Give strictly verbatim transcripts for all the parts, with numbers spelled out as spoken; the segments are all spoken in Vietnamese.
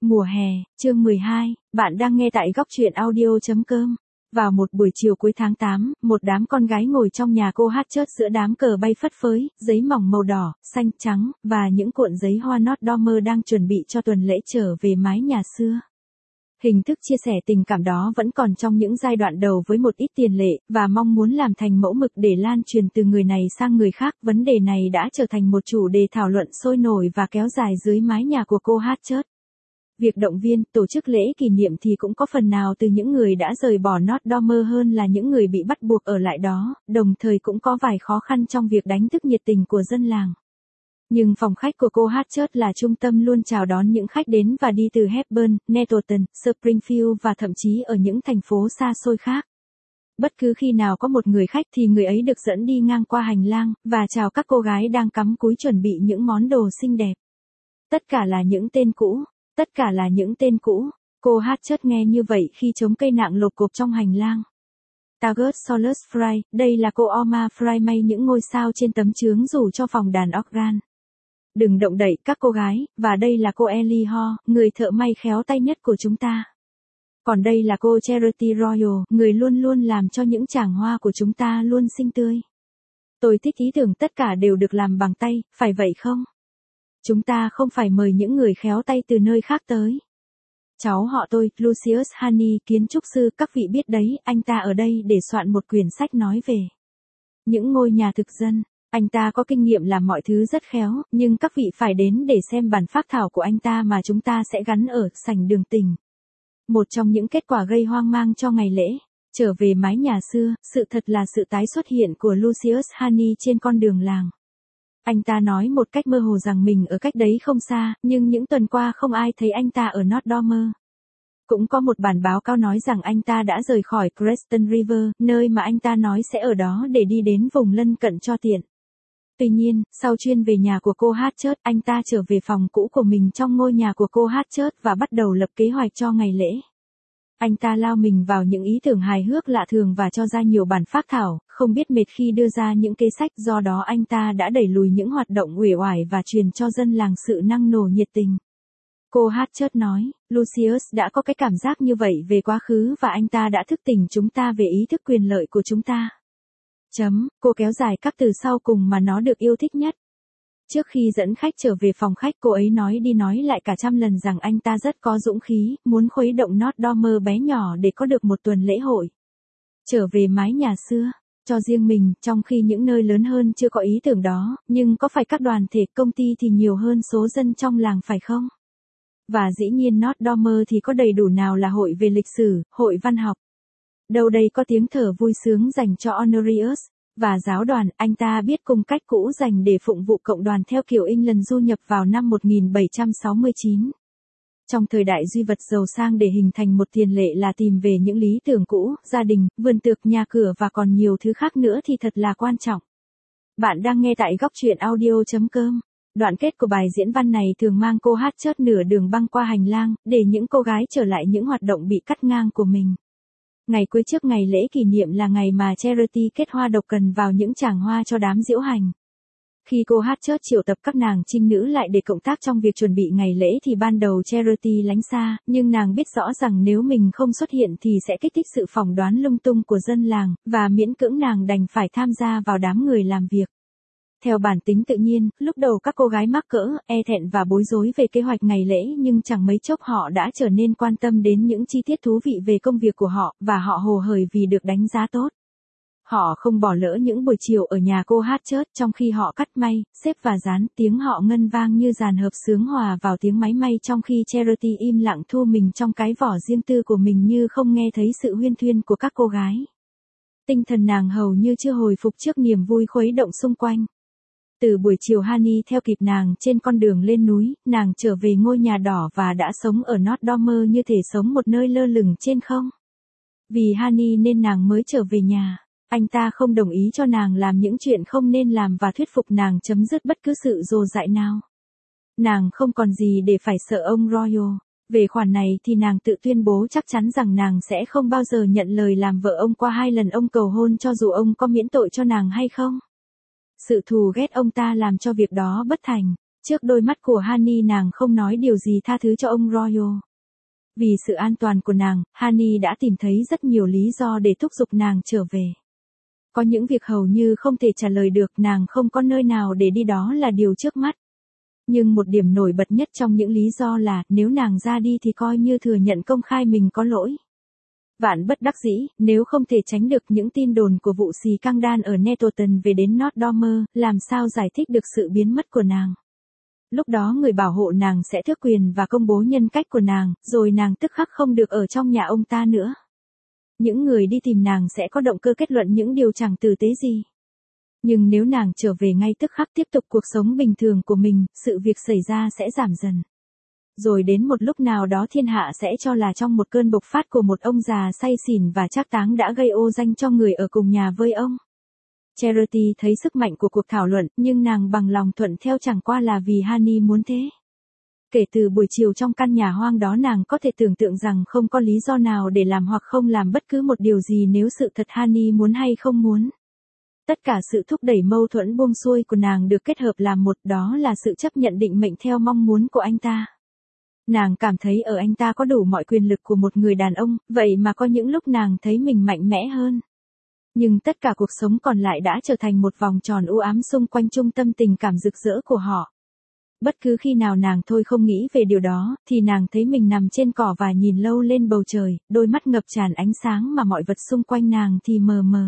Mùa hè, chương mười hai, bạn đang nghe tại góc truyện audio chấm com. Vào một buổi chiều cuối tháng tám, một đám con gái ngồi trong nhà cô hát chớt giữa đám cờ bay phất phới, giấy mỏng màu đỏ, xanh, trắng, và những cuộn giấy hoa nót đo mơ đang chuẩn bị cho tuần lễ trở về mái nhà xưa. Hình thức chia sẻ tình cảm đó vẫn còn trong những giai đoạn đầu với một ít tiền lệ, và mong muốn làm thành mẫu mực để lan truyền từ người này sang người khác. Vấn đề này đã trở thành một chủ đề thảo luận sôi nổi và kéo dài dưới mái nhà của cô hát chớt. Việc động viên, tổ chức lễ kỷ niệm thì cũng có phần nào từ những người đã rời bỏ nót đo mơ hơn là những người bị bắt buộc ở lại đó, đồng thời cũng có vài khó khăn trong việc đánh thức nhiệt tình của dân làng. Nhưng phòng khách của cô hát chớt là trung tâm luôn chào đón những khách đến và đi từ Hepburn, Nettleton, Springfield và thậm chí ở những thành phố xa xôi khác. Bất cứ khi nào có một người khách thì người ấy được dẫn đi ngang qua hành lang, và chào các cô gái đang cắm cúi chuẩn bị những món đồ xinh đẹp. Tất cả là những tên cũ. Tất cả là những tên cũ, cô hát chớt nghe như vậy khi chống cây nạng lột cộp trong hành lang. Taggart Solus Fry, đây là cô Oma Fry may những ngôi sao trên tấm chướng rủ cho phòng đàn organ. Đừng động đậy các cô gái, và đây là cô Ellie Ho, người thợ may khéo tay nhất của chúng ta. Còn đây là cô Charity Royal, người luôn luôn làm cho những chàng hoa của chúng ta luôn xinh tươi. Tôi thích ý tưởng tất cả đều được làm bằng tay, phải vậy không? Chúng ta không phải mời những người khéo tay từ nơi khác tới. Cháu họ tôi, Lucius Honey, kiến trúc sư, các vị biết đấy, anh ta ở đây để soạn một quyển sách nói về những ngôi nhà thực dân. Anh ta có kinh nghiệm làm mọi thứ rất khéo, nhưng các vị phải đến để xem bản phác thảo của anh ta mà chúng ta sẽ gắn ở sảnh đường tình. Một trong những kết quả gây hoang mang cho ngày lễ trở về mái nhà xưa, sự thật là sự tái xuất hiện của Lucius Honey trên con đường làng. Anh ta nói một cách mơ hồ rằng mình ở cách đấy không xa, nhưng những tuần qua không ai thấy anh ta ở North Dormer. Cũng có một bản báo cáo nói rằng anh ta đã rời khỏi Creston River, nơi mà anh ta nói sẽ ở đó để đi đến vùng lân cận cho tiện. Tuy nhiên, sau chuyến về nhà của cô hát chớt, anh ta trở về phòng cũ của mình trong ngôi nhà của cô hát chớt và bắt đầu lập kế hoạch cho ngày lễ. Anh ta lao mình vào những ý tưởng hài hước lạ thường và cho ra nhiều bản phác thảo, không biết mệt khi đưa ra những kế sách, do đó anh ta đã đẩy lùi những hoạt động uể oải và truyền cho dân làng sự năng nổ nhiệt tình. Cô hát chớt nói, Lucius đã có cái cảm giác như vậy về quá khứ và anh ta đã thức tỉnh chúng ta về ý thức quyền lợi của chúng ta. Chấm, cô kéo dài các từ sau cùng mà nó được yêu thích nhất. Trước khi dẫn khách trở về phòng khách, cô ấy nói đi nói lại cả trăm lần rằng anh ta rất có dũng khí, muốn khuấy động North Dormer bé nhỏ để có được một tuần lễ hội trở về mái nhà xưa cho riêng mình, trong khi những nơi lớn hơn chưa có ý tưởng đó, nhưng có phải các đoàn thể, công ty thì nhiều hơn số dân trong làng phải không? Và dĩ nhiên North Dormer thì có đầy đủ nào là hội về lịch sử, hội văn học. Đâu đây có tiếng thở vui sướng dành cho Honorius và giáo đoàn. Anh ta biết cung cách cũ dành để phụng vụ cộng đoàn theo kiểu England du nhập vào năm một nghìn bảy trăm sáu mươi chín. Trong thời đại duy vật giàu sang để hình thành một tiền lệ là tìm về những lý tưởng cũ, gia đình, vườn tược, nhà cửa và còn nhiều thứ khác nữa thì thật là quan trọng. Bạn đang nghe tại góc truyện audio chấm com. Đoạn kết của bài diễn văn này thường mang cô hát chớt nửa đường băng qua hành lang, để những cô gái trở lại những hoạt động bị cắt ngang của mình. Ngày cuối trước ngày lễ kỷ niệm là ngày mà Charity kết hoa độc cần vào những tràng hoa cho đám diễu hành. Khi cô hát chớt triệu tập các nàng trinh nữ lại để cộng tác trong việc chuẩn bị ngày lễ thì ban đầu Charity lánh xa, nhưng nàng biết rõ rằng nếu mình không xuất hiện thì sẽ kích thích sự phỏng đoán lung tung của dân làng, và miễn cưỡng nàng đành phải tham gia vào đám người làm việc. Theo bản tính tự nhiên, lúc đầu các cô gái mắc cỡ, e thẹn và bối rối về kế hoạch ngày lễ, nhưng chẳng mấy chốc họ đã trở nên quan tâm đến những chi tiết thú vị về công việc của họ, và họ hồ hởi vì được đánh giá tốt. Họ không bỏ lỡ những buổi chiều ở nhà cô hát chớt, trong khi họ cắt may, xếp và dán, tiếng họ ngân vang như dàn hợp xướng hòa vào tiếng máy may, trong khi Charity im lặng thu mình trong cái vỏ riêng tư của mình như không nghe thấy sự huyên thuyên của các cô gái. Tinh thần nàng hầu như chưa hồi phục trước niềm vui khuấy động xung quanh. Từ buổi chiều Honey theo kịp nàng trên con đường lên núi, nàng trở về ngôi nhà đỏ và đã sống ở North Dormer như thể sống một nơi lơ lửng trên không. Vì Honey nên nàng mới trở về nhà. Anh ta không đồng ý cho nàng làm những chuyện không nên làm và thuyết phục nàng chấm dứt bất cứ sự dồ dại nào. Nàng không còn gì để phải sợ ông Royal. Về khoản này thì nàng tự tuyên bố chắc chắn rằng nàng sẽ không bao giờ nhận lời làm vợ ông qua hai lần ông cầu hôn cho dù ông có miễn tội cho nàng hay không. Sự thù ghét ông ta làm cho việc đó bất thành. Trước đôi mắt của Honey nàng không nói điều gì tha thứ cho ông Royal. Vì sự an toàn của nàng, Honey đã tìm thấy rất nhiều lý do để thúc giục nàng trở về. Có những việc hầu như không thể trả lời được, nàng không có nơi nào để đi, đó là điều trước mắt. Nhưng một điểm nổi bật nhất trong những lý do là, nếu nàng ra đi thì coi như thừa nhận công khai mình có lỗi. Vạn bất đắc dĩ, nếu không thể tránh được những tin đồn của vụ xì căng đan ở Nettleton về đến North Dormer, làm sao giải thích được sự biến mất của nàng. Lúc đó người bảo hộ nàng sẽ tước quyền và công bố nhân cách của nàng, rồi nàng tức khắc không được ở trong nhà ông ta nữa. Những người đi tìm nàng sẽ có động cơ kết luận những điều chẳng tử tế gì. Nhưng nếu nàng trở về ngay tức khắc tiếp tục cuộc sống bình thường của mình, sự việc xảy ra sẽ giảm dần. Rồi đến một lúc nào đó thiên hạ sẽ cho là trong một cơn bộc phát của một ông già say xỉn và trác táng đã gây ô danh cho người ở cùng nhà với ông. Charity thấy sức mạnh của cuộc thảo luận, nhưng nàng bằng lòng thuận theo chẳng qua là vì Honey muốn thế. Kể từ buổi chiều trong căn nhà hoang đó, nàng có thể tưởng tượng rằng không có lý do nào để làm hoặc không làm bất cứ một điều gì nếu sự thật Honey muốn hay không muốn. Tất cả sự thúc đẩy mâu thuẫn buông xuôi của nàng được kết hợp làm một, đó là sự chấp nhận định mệnh theo mong muốn của anh ta. Nàng cảm thấy ở anh ta có đủ mọi quyền lực của một người đàn ông, vậy mà có những lúc nàng thấy mình mạnh mẽ hơn. Nhưng tất cả cuộc sống còn lại đã trở thành một vòng tròn u ám xung quanh trung tâm tình cảm rực rỡ của họ. Bất cứ khi nào nàng thôi không nghĩ về điều đó, thì nàng thấy mình nằm trên cỏ và nhìn lâu lên bầu trời, đôi mắt ngập tràn ánh sáng mà mọi vật xung quanh nàng thì mờ mờ.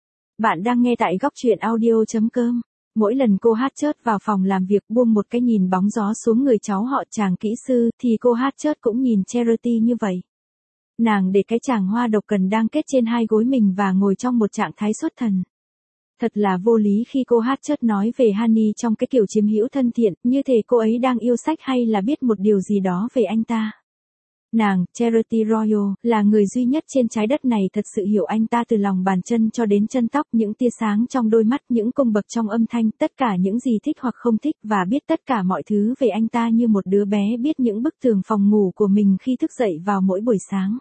Bạn đang nghe tại góc truyện audio chấm com. Mỗi lần cô Hatchett vào phòng làm việc buông một cái nhìn bóng gió xuống người cháu họ chàng kỹ sư, thì cô Hatchett cũng nhìn Charity như vậy. Nàng để cái chàng hoa độc cần đang kết trên hai gối mình và ngồi trong một trạng thái xuất thần. Thật là vô lý khi cô Hatchett nói về Honey trong cái kiểu chiếm hữu thân thiện, như thể cô ấy đang yêu sách hay là biết một điều gì đó về anh ta. Nàng, Charity Royal, là người duy nhất trên trái đất này thật sự hiểu anh ta từ lòng bàn chân cho đến chân tóc, những tia sáng trong đôi mắt, những cung bậc trong âm thanh, tất cả những gì thích hoặc không thích, và biết tất cả mọi thứ về anh ta như một đứa bé biết những bức tường phòng ngủ của mình khi thức dậy vào mỗi buổi sáng.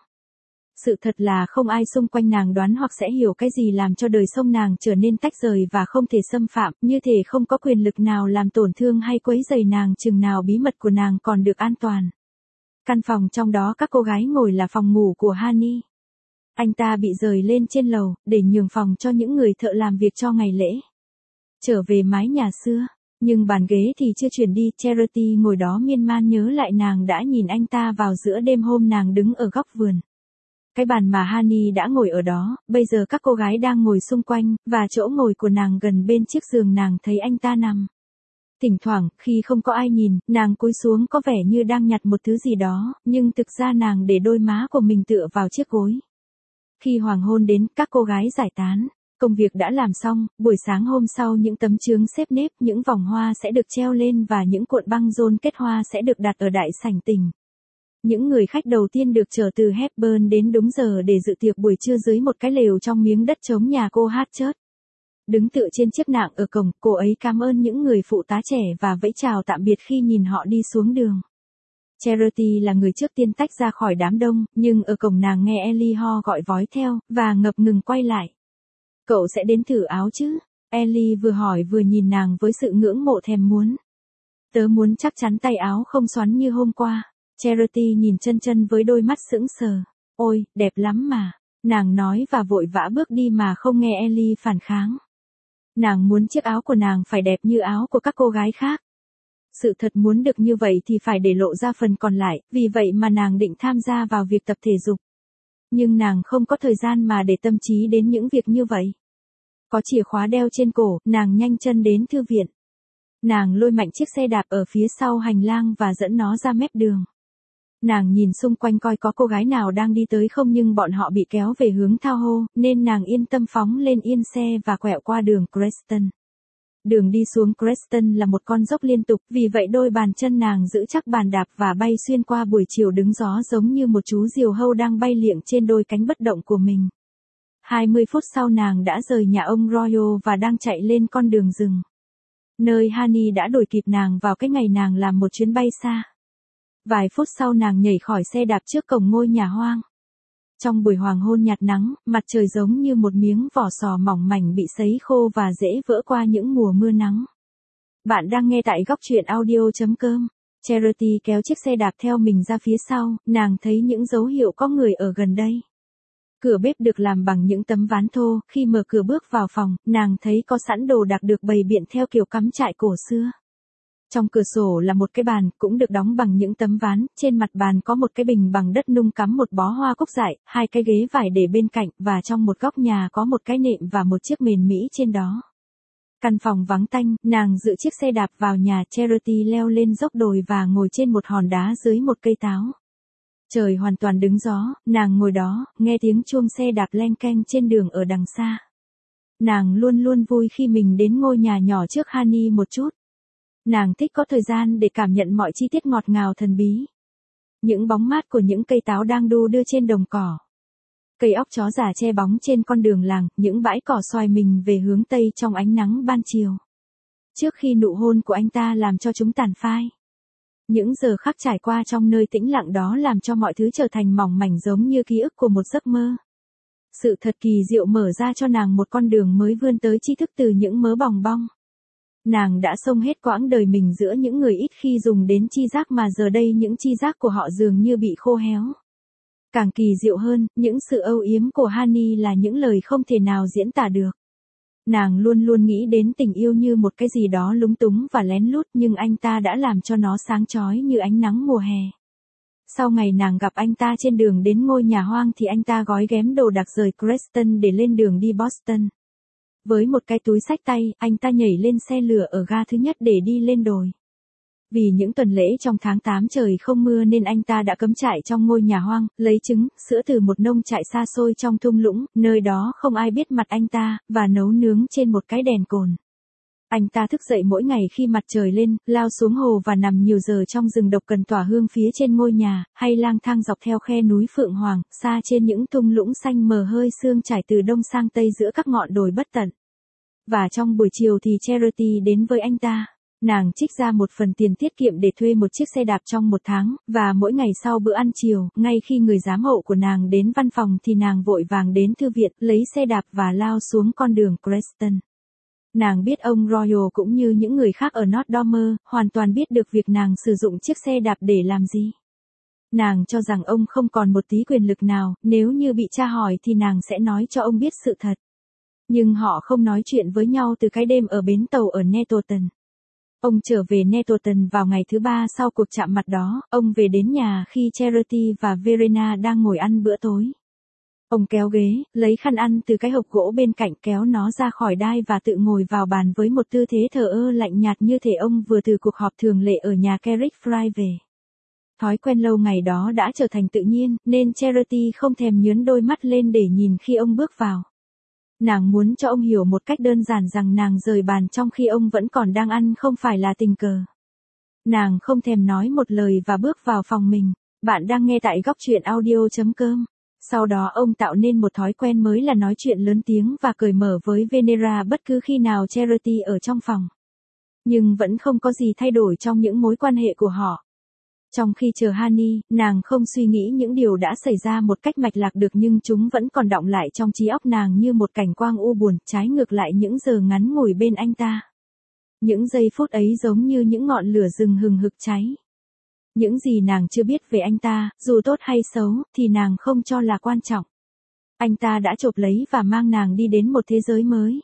Sự thật là không ai xung quanh nàng đoán hoặc sẽ hiểu cái gì làm cho đời sống nàng trở nên tách rời và không thể xâm phạm, như thể không có quyền lực nào làm tổn thương hay quấy rầy nàng chừng nào bí mật của nàng còn được an toàn. Căn phòng trong đó các cô gái ngồi là phòng ngủ của Honey. Anh ta bị rời lên trên lầu, để nhường phòng cho những người thợ làm việc cho ngày lễ. Trở về mái nhà xưa, nhưng bàn ghế thì chưa chuyển đi, Charity ngồi đó miên man nhớ lại nàng đã nhìn anh ta vào giữa đêm hôm nàng đứng ở góc vườn. Cái bàn mà Honey đã ngồi ở đó, bây giờ các cô gái đang ngồi xung quanh, và chỗ ngồi của nàng gần bên chiếc giường nàng thấy anh ta nằm. Thỉnh thoảng, khi không có ai nhìn, nàng cúi xuống có vẻ như đang nhặt một thứ gì đó, nhưng thực ra nàng để đôi má của mình tựa vào chiếc gối. Khi hoàng hôn đến, các cô gái giải tán. Công việc đã làm xong, buổi sáng hôm sau những tấm chướng xếp nếp, những vòng hoa sẽ được treo lên và những cuộn băng rôn kết hoa sẽ được đặt ở đại sảnh tỉnh. Những người khách đầu tiên được chở từ Hepburn đến đúng giờ để dự tiệc buổi trưa dưới một cái lều trong miếng đất trống nhà cô Hatchett. Đứng tựa trên chiếc nạng ở cổng, cô ấy cảm ơn những người phụ tá trẻ và vẫy chào tạm biệt khi nhìn họ đi xuống đường. Charity là người trước tiên tách ra khỏi đám đông, nhưng ở cổng nàng nghe Ellie ho gọi vói theo, và ngập ngừng quay lại. Cậu sẽ đến thử áo chứ? Ellie vừa hỏi vừa nhìn nàng với sự ngưỡng mộ thèm muốn. Tớ muốn chắc chắn tay áo không xoắn như hôm qua. Charity nhìn chân chân với đôi mắt sững sờ. Ôi, đẹp lắm mà. Nàng nói và vội vã bước đi mà không nghe Ellie phản kháng. Nàng muốn chiếc áo của nàng phải đẹp như áo của các cô gái khác. Sự thật muốn được như vậy thì phải để lộ ra phần còn lại, vì vậy mà nàng định tham gia vào việc tập thể dục. Nhưng nàng không có thời gian mà để tâm trí đến những việc như vậy. Có chìa khóa đeo trên cổ, nàng nhanh chân đến thư viện. Nàng lôi mạnh chiếc xe đạp ở phía sau hành lang và dẫn nó ra mép đường. Nàng nhìn xung quanh coi có cô gái nào đang đi tới không, nhưng bọn họ bị kéo về hướng Thao Hô, nên nàng yên tâm phóng lên yên xe và quẹo qua đường Creston. Đường đi xuống Creston là một con dốc liên tục, vì vậy đôi bàn chân nàng giữ chắc bàn đạp và bay xuyên qua buổi chiều đứng gió giống như một chú diều hâu đang bay liệng trên đôi cánh bất động của mình. hai mươi phút sau nàng đã rời nhà ông Royal và đang chạy lên con đường rừng. Nơi Honey đã đuổi kịp nàng vào cái ngày nàng làm một chuyến bay xa. Vài phút sau nàng nhảy khỏi xe đạp trước cổng ngôi nhà hoang. Trong buổi hoàng hôn nhạt nắng, mặt trời giống như một miếng vỏ sò mỏng mảnh bị sấy khô và dễ vỡ qua những mùa mưa nắng. Bạn đang nghe tại góc truyện audio.com. Charity kéo chiếc xe đạp theo mình ra phía sau, nàng thấy những dấu hiệu có người ở gần đây. Cửa bếp được làm bằng những tấm ván thô, khi mở cửa bước vào phòng, nàng thấy có sẵn đồ đạc được bày biện theo kiểu cắm trại cổ xưa. Trong cửa sổ là một cái bàn, cũng được đóng bằng những tấm ván, trên mặt bàn có một cái bình bằng đất nung cắm một bó hoa cúc dại, hai cái ghế vải để bên cạnh, và trong một góc nhà có một cái nệm và một chiếc mền Mỹ trên đó. Căn phòng vắng tanh, nàng dựa chiếc xe đạp vào nhà. Charity leo lên dốc đồi và ngồi trên một hòn đá dưới một cây táo. Trời hoàn toàn đứng gió, nàng ngồi đó, nghe tiếng chuông xe đạp leng keng trên đường ở đằng xa. Nàng luôn luôn vui khi mình đến ngôi nhà nhỏ trước Honey một chút. Nàng thích có thời gian để cảm nhận mọi chi tiết ngọt ngào thần bí. Những bóng mát của những cây táo đang đu đưa trên đồng cỏ. Cây óc chó già che bóng trên con đường làng, những bãi cỏ xoài mình về hướng tây trong ánh nắng ban chiều. Trước khi nụ hôn của anh ta làm cho chúng tàn phai. Những giờ khắc trải qua trong nơi tĩnh lặng đó làm cho mọi thứ trở thành mỏng mảnh giống như ký ức của một giấc mơ. Sự thật kỳ diệu mở ra cho nàng một con đường mới vươn tới tri thức từ những mớ bòng bong. Nàng đã xông hết quãng đời mình giữa những người ít khi dùng đến tri giác mà giờ đây những tri giác của họ dường như bị khô héo. Càng kỳ diệu hơn, những sự âu yếm của Honey là những lời không thể nào diễn tả được. Nàng luôn luôn nghĩ đến tình yêu như một cái gì đó lúng túng và lén lút, nhưng anh ta đã làm cho nó sáng chói như ánh nắng mùa hè. Sau ngày nàng gặp anh ta trên đường đến ngôi nhà hoang thì anh ta gói ghém đồ đạc rời Creston để lên đường đi Boston. Với một cái túi xách tay, anh ta nhảy lên xe lửa ở ga thứ nhất để đi lên đồi. Vì những tuần lễ trong tháng tám trời không mưa nên anh ta đã cắm trại trong ngôi nhà hoang, lấy trứng, sữa từ một nông trại xa xôi trong thung lũng, nơi đó không ai biết mặt anh ta, và nấu nướng trên một cái đèn cồn. Anh ta thức dậy mỗi ngày khi mặt trời lên, lao xuống hồ và nằm nhiều giờ trong rừng độc cần tỏa hương phía trên ngôi nhà, hay lang thang dọc theo khe núi Phượng Hoàng, xa trên những thung lũng xanh mờ hơi sương trải từ đông sang tây giữa các ngọn đồi bất tận. Và trong buổi chiều thì Charity đến với anh ta. Nàng trích ra một phần tiền tiết kiệm để thuê một chiếc xe đạp trong một tháng, và mỗi ngày sau bữa ăn chiều, ngay khi người giám hộ của nàng đến văn phòng thì nàng vội vàng đến thư viện, lấy xe đạp và lao xuống con đường Creston. Nàng biết ông Royal cũng như những người khác ở North Dormer, hoàn toàn biết được việc nàng sử dụng chiếc xe đạp để làm gì. Nàng cho rằng ông không còn một tí quyền lực nào, nếu như bị tra hỏi thì nàng sẽ nói cho ông biết sự thật. Nhưng họ không nói chuyện với nhau từ cái đêm ở bến tàu ở Nettleton. Ông trở về Nettleton vào ngày thứ ba sau cuộc chạm mặt đó, ông về đến nhà khi Charity và Verena đang ngồi ăn bữa tối. Ông kéo ghế, lấy khăn ăn từ cái hộp gỗ bên cạnh, kéo nó ra khỏi đai và tự ngồi vào bàn với một tư thế thờ ơ lạnh nhạt như thể ông vừa từ cuộc họp thường lệ ở nhà Carrick Fry về. Thói quen lâu ngày đó đã trở thành tự nhiên, nên Charity không thèm nhướn đôi mắt lên để nhìn khi ông bước vào. Nàng muốn cho ông hiểu một cách đơn giản rằng nàng rời bàn trong khi ông vẫn còn đang ăn không phải là tình cờ. Nàng không thèm nói một lời và bước vào phòng mình. Bạn đang nghe tại góc truyện audio.com. Sau đó ông tạo nên một thói quen mới là nói chuyện lớn tiếng và cởi mở với Venera bất cứ khi nào Charity ở trong phòng. Nhưng vẫn không có gì thay đổi trong những mối quan hệ của họ. Trong khi chờ Honey, nàng không suy nghĩ những điều đã xảy ra một cách mạch lạc được, nhưng chúng vẫn còn đọng lại trong trí óc nàng như một cảnh quang u buồn, trái ngược lại những giờ ngắn ngủi bên anh ta. Những giây phút ấy giống như những ngọn lửa rừng hừng hực cháy. Những gì nàng chưa biết về anh ta, dù tốt hay xấu, thì nàng không cho là quan trọng. Anh ta đã chộp lấy và mang nàng đi đến một thế giới mới.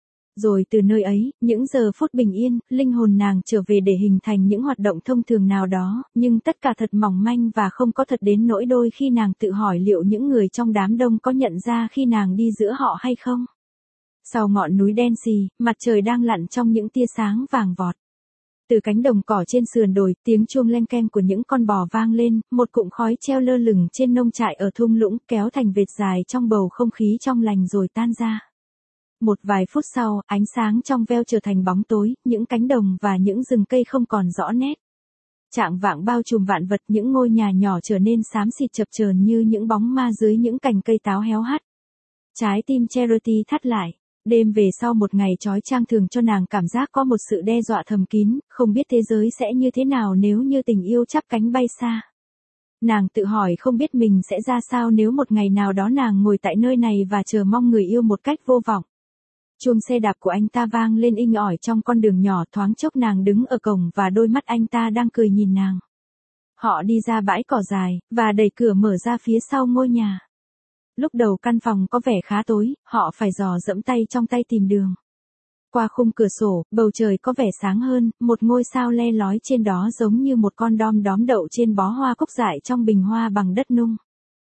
Rồi từ nơi ấy, những giờ phút bình yên, linh hồn nàng trở về để hình thành những hoạt động thông thường nào đó, nhưng tất cả thật mỏng manh và không có thật đến nỗi đôi khi nàng tự hỏi liệu những người trong đám đông có nhận ra khi nàng đi giữa họ hay không. Sau ngọn núi đen xì, mặt trời đang lặn trong những tia sáng vàng vọt. Từ cánh đồng cỏ trên sườn đồi, tiếng chuông leng keng của những con bò vang lên, một cụm khói treo lơ lửng trên nông trại ở thung lũng, kéo thành vệt dài trong bầu không khí trong lành rồi tan ra. Một vài phút sau, ánh sáng trong veo trở thành bóng tối, những cánh đồng và những rừng cây không còn rõ nét. Trạng vạng bao trùm vạn vật, những ngôi nhà nhỏ trở nên xám xịt chập chờn như những bóng ma dưới những cành cây táo héo hắt. Trái tim Charity thắt lại. Đêm về sau một ngày trói chang thường cho nàng cảm giác có một sự đe dọa thầm kín, không biết thế giới sẽ như thế nào nếu như tình yêu chắp cánh bay xa. Nàng tự hỏi không biết mình sẽ ra sao nếu một ngày nào đó nàng ngồi tại nơi này và chờ mong người yêu một cách vô vọng. Chuông xe đạp của anh ta vang lên inh ỏi trong con đường nhỏ, thoáng chốc nàng đứng ở cổng và đôi mắt anh ta đang cười nhìn nàng. Họ đi ra bãi cỏ dài, và đẩy cửa mở ra phía sau ngôi nhà. Lúc đầu căn phòng có vẻ khá tối, họ phải dò dẫm tay trong tay tìm đường. Qua khung cửa sổ, bầu trời có vẻ sáng hơn, một ngôi sao le lói trên đó giống như một con đom đóm đậu trên bó hoa cúc dại trong bình hoa bằng đất nung.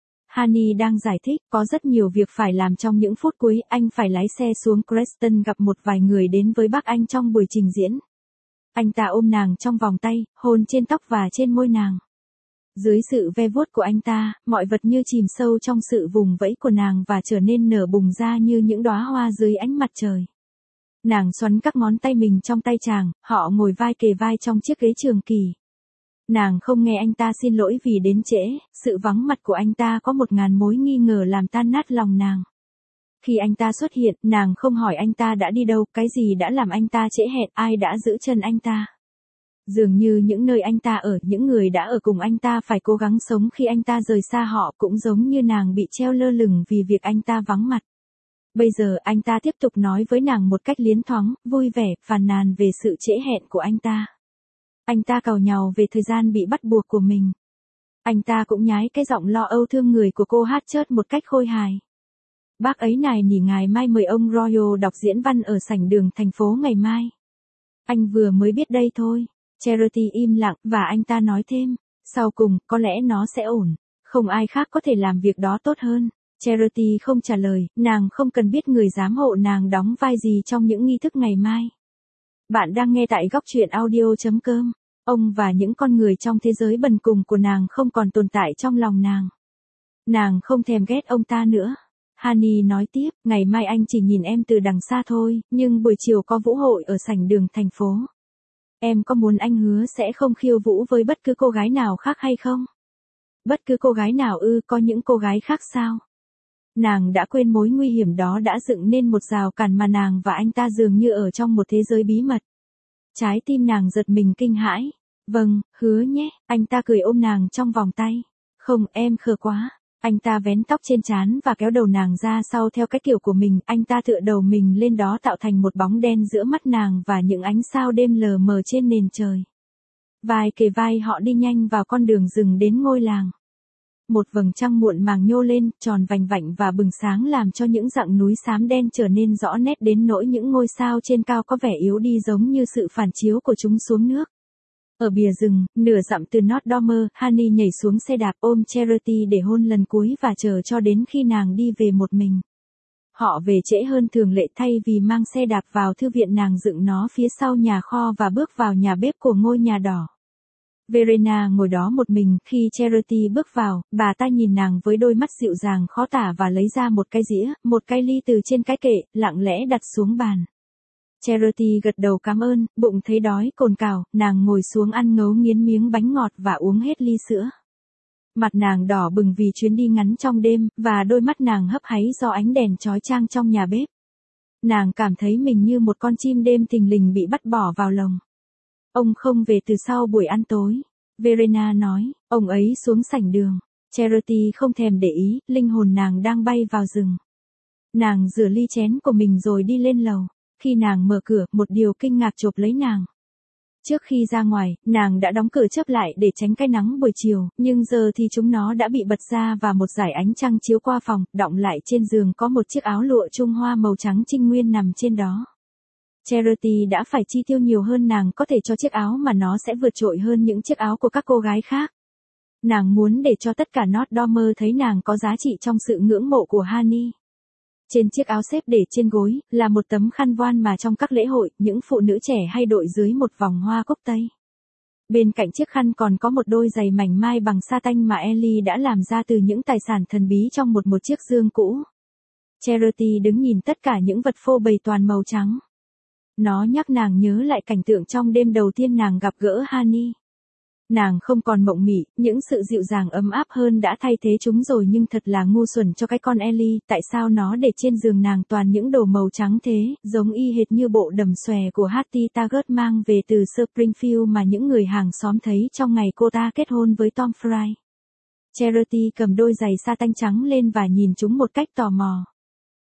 Hani đang giải thích, có rất nhiều việc phải làm trong những phút cuối, anh phải lái xe xuống Creston gặp một vài người đến với bác anh trong buổi trình diễn. Anh ta ôm nàng trong vòng tay, hôn trên tóc và trên môi nàng. Dưới sự ve vuốt của anh ta, mọi vật như chìm sâu trong sự vùng vẫy của nàng và trở nên nở bùng ra như những đóa hoa dưới ánh mặt trời. Nàng xoắn các ngón tay mình trong tay chàng, họ ngồi vai kề vai trong chiếc ghế trường kỳ. Nàng không nghe anh ta xin lỗi vì đến trễ, sự vắng mặt của anh ta có một ngàn mối nghi ngờ làm tan nát lòng nàng. Khi anh ta xuất hiện, nàng không hỏi anh ta đã đi đâu, cái gì đã làm anh ta trễ hẹn, ai đã giữ chân anh ta. Dường như những nơi anh ta ở, những người đã ở cùng anh ta phải cố gắng sống khi anh ta rời xa họ, cũng giống như nàng bị treo lơ lửng vì việc anh ta vắng mặt. Bây giờ anh ta tiếp tục nói với nàng một cách liến thoáng, vui vẻ, phàn nàn về sự trễ hẹn của anh ta. Anh ta càu nhàu về thời gian bị bắt buộc của mình. Anh ta cũng nhái cái giọng lo âu thương người của cô hát chớt một cách khôi hài. Bác ấy nài nỉ ngày mai mời ông Royal đọc diễn văn ở sảnh đường thành phố ngày mai. Anh vừa mới biết đây thôi. Charity im lặng, và anh ta nói thêm, sau cùng, có lẽ nó sẽ ổn. Không ai khác có thể làm việc đó tốt hơn. Charity không trả lời, nàng không cần biết người giám hộ nàng đóng vai gì trong những nghi thức ngày mai. Bạn đang nghe tại góc truyện audio chấm com. Ông và những con người trong thế giới bần cùng của nàng không còn tồn tại trong lòng nàng. Nàng không thèm ghét ông ta nữa. Hani nói tiếp, ngày mai anh chỉ nhìn em từ đằng xa thôi, nhưng buổi chiều có vũ hội ở sảnh đường thành phố. Em có muốn anh hứa sẽ không khiêu vũ với bất cứ cô gái nào khác hay không? Bất cứ cô gái nào ư, có những cô gái khác sao? Nàng đã quên mối nguy hiểm đó đã dựng nên một rào cản mà nàng và anh ta dường như ở trong một thế giới bí mật. Trái tim nàng giật mình kinh hãi. Vâng, hứa nhé, anh ta cười ôm nàng trong vòng tay. Không, em khờ quá. Anh ta vén tóc trên trán và kéo đầu nàng ra sau theo cái kiểu của mình, anh ta tựa đầu mình lên đó tạo thành một bóng đen giữa mắt nàng và những ánh sao đêm lờ mờ trên nền trời. Vai kề vai họ đi nhanh vào con đường rừng đến ngôi làng. Một vầng trăng muộn màng nhô lên, tròn vành vạnh và bừng sáng làm cho những dặng núi xám đen trở nên rõ nét đến nỗi những ngôi sao trên cao có vẻ yếu đi giống như sự phản chiếu của chúng xuống nước. Ở bìa rừng, nửa dặm từ North Dormer, Hani nhảy xuống xe đạp ôm Charity để hôn lần cuối và chờ cho đến khi nàng đi về một mình. Họ về trễ hơn thường lệ thay vì mang xe đạp vào thư viện, nàng dựng nó phía sau nhà kho và bước vào nhà bếp của ngôi nhà đỏ. Verena ngồi đó một mình, khi Charity bước vào, bà ta nhìn nàng với đôi mắt dịu dàng khó tả và lấy ra một cái dĩa, một cái ly từ trên cái kệ, lặng lẽ đặt xuống bàn. Charity gật đầu cảm ơn, bụng thấy đói cồn cào, nàng ngồi xuống ăn ngấu nghiến miếng bánh ngọt và uống hết ly sữa. Mặt nàng đỏ bừng vì chuyến đi ngắn trong đêm, và đôi mắt nàng hấp háy do ánh đèn chói chang trong nhà bếp. Nàng cảm thấy mình như một con chim đêm thình lình bị bắt bỏ vào lồng. Ông không về từ sau buổi ăn tối. Verena nói, ông ấy xuống sảnh đường. Charity không thèm để ý, linh hồn nàng đang bay vào rừng. Nàng rửa ly chén của mình rồi đi lên lầu. Khi nàng mở cửa, một điều kinh ngạc chộp lấy nàng. Trước khi ra ngoài, nàng đã đóng cửa chớp lại để tránh cái nắng buổi chiều, nhưng giờ thì chúng nó đã bị bật ra và một dải ánh trăng chiếu qua phòng, đọng lại trên giường có một chiếc áo lụa trung hoa màu trắng trinh nguyên nằm trên đó. Charity đã phải chi tiêu nhiều hơn nàng có thể cho chiếc áo mà nó sẽ vượt trội hơn những chiếc áo của các cô gái khác. Nàng muốn để cho tất cả North Dormer thấy nàng có giá trị trong sự ngưỡng mộ của Hani. Trên chiếc áo xếp để trên gối, là một tấm khăn voan mà trong các lễ hội, những phụ nữ trẻ hay đội dưới một vòng hoa cúc tây. Bên cạnh chiếc khăn còn có một đôi giày mảnh mai bằng sa tanh mà Ellie đã làm ra từ những tài sản thần bí trong một một chiếc dương cũ. Charity đứng nhìn tất cả những vật phô bày toàn màu trắng. Nó nhắc nàng nhớ lại cảnh tượng trong đêm đầu tiên nàng gặp gỡ Hani. Nàng không còn mộng mị, những sự dịu dàng ấm áp hơn đã thay thế chúng rồi, nhưng thật là ngu xuẩn cho cái con Ellie, tại sao nó để trên giường nàng toàn những đồ màu trắng thế, giống y hệt như bộ đầm xòe của Hattie Taggart mang về từ Springfield mà những người hàng xóm thấy trong ngày cô ta kết hôn với Tom Fry. Charity cầm đôi giày sa tanh trắng lên và nhìn chúng một cách tò mò.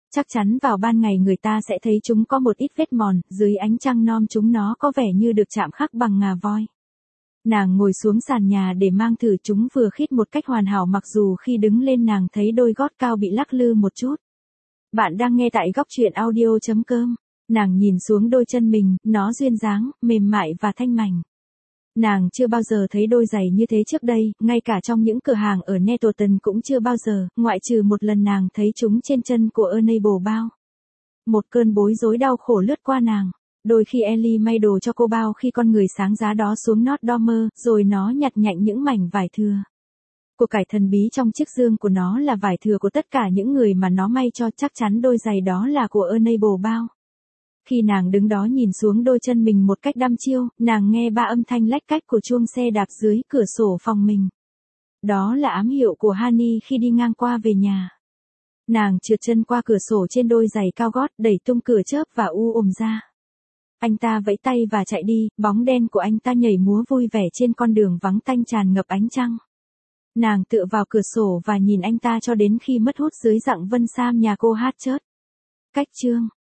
Chắc chắn vào ban ngày người ta sẽ thấy chúng có một ít vết mòn, dưới ánh trăng non chúng nó có vẻ như được chạm khắc bằng ngà voi. Nàng ngồi xuống sàn nhà để mang thử, chúng vừa khít một cách hoàn hảo mặc dù khi đứng lên nàng thấy đôi gót cao bị lắc lư một chút. Bạn đang nghe tại góc truyện audio chấm com. Nàng nhìn xuống đôi chân mình, nó duyên dáng, mềm mại và thanh mảnh. Nàng chưa bao giờ thấy đôi giày như thế trước đây, ngay cả trong những cửa hàng ở Nettleton cũng chưa bao giờ, ngoại trừ một lần nàng thấy chúng trên chân của Unable Bao. Một cơn bối rối đau khổ lướt qua nàng. Đôi khi Ellie may đồ cho cô Bao khi con người sáng giá đó xuống North Dormer, rồi nó nhặt nhạnh những mảnh vải thừa. Của cải thần bí trong chiếc dương của nó là vải thừa của tất cả những người mà nó may cho, chắc chắn đôi giày đó là của Unable Bao. Khi nàng đứng đó nhìn xuống đôi chân mình một cách đăm chiêu, nàng nghe ba âm thanh lách cách của chuông xe đạp dưới cửa sổ phòng mình. Đó là ám hiệu của Honey khi đi ngang qua về nhà. Nàng trượt chân qua cửa sổ trên đôi giày cao gót, đẩy tung cửa chớp và u ùm ra. Anh ta vẫy tay và chạy đi, bóng đen của anh ta nhảy múa vui vẻ trên con đường vắng tanh tràn ngập ánh trăng. Nàng tựa vào cửa sổ và nhìn anh ta cho đến khi mất hút dưới dặng vân sam nhà cô hát chớt. Cách chương